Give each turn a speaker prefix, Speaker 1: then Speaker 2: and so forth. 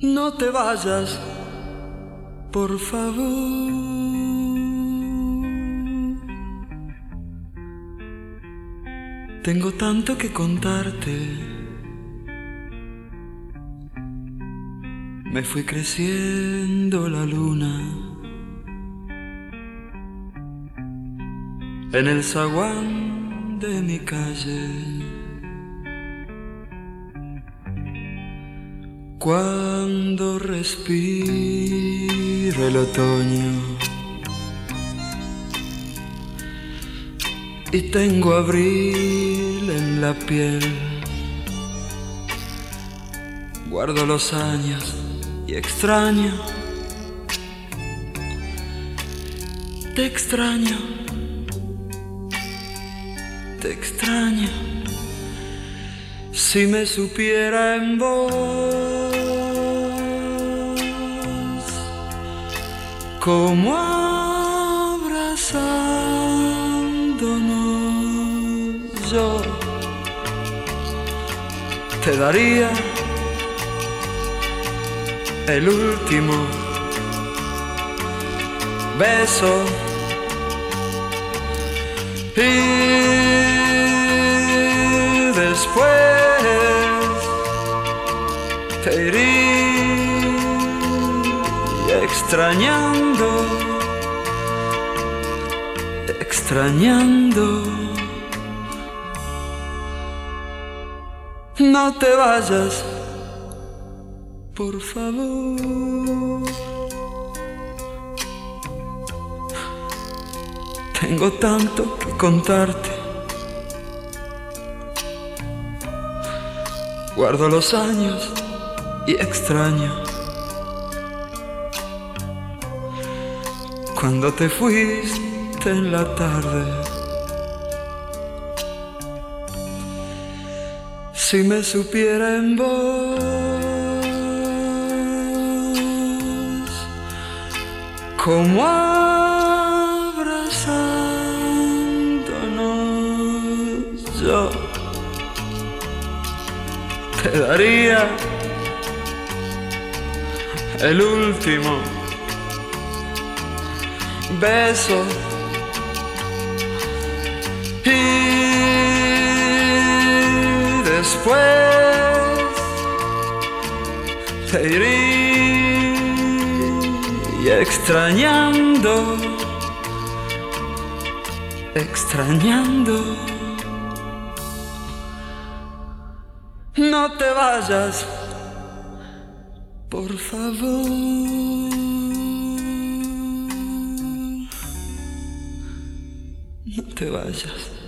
Speaker 1: No te vayas, por favor. Tengo tanto que contarte. Me fui creciendo la luna en el zaguán de mi calle. Cuando respiro el otoño y tengo abril en la piel, guardo los años y extraño, te extraño, te extraño. Si me supiera en voz como abrazándonos, yo te daría el último beso y después te iría extrañando, extrañando. No te vayas, por favor. Tengo tanto que contarte. Guardo los años y extraño cuando te fuiste en la tarde. Si me supiera en voz como abrazándonos, yo te daría el último beso y después te iría extrañando, extrañando. No te vayas, por favor. No te vayas.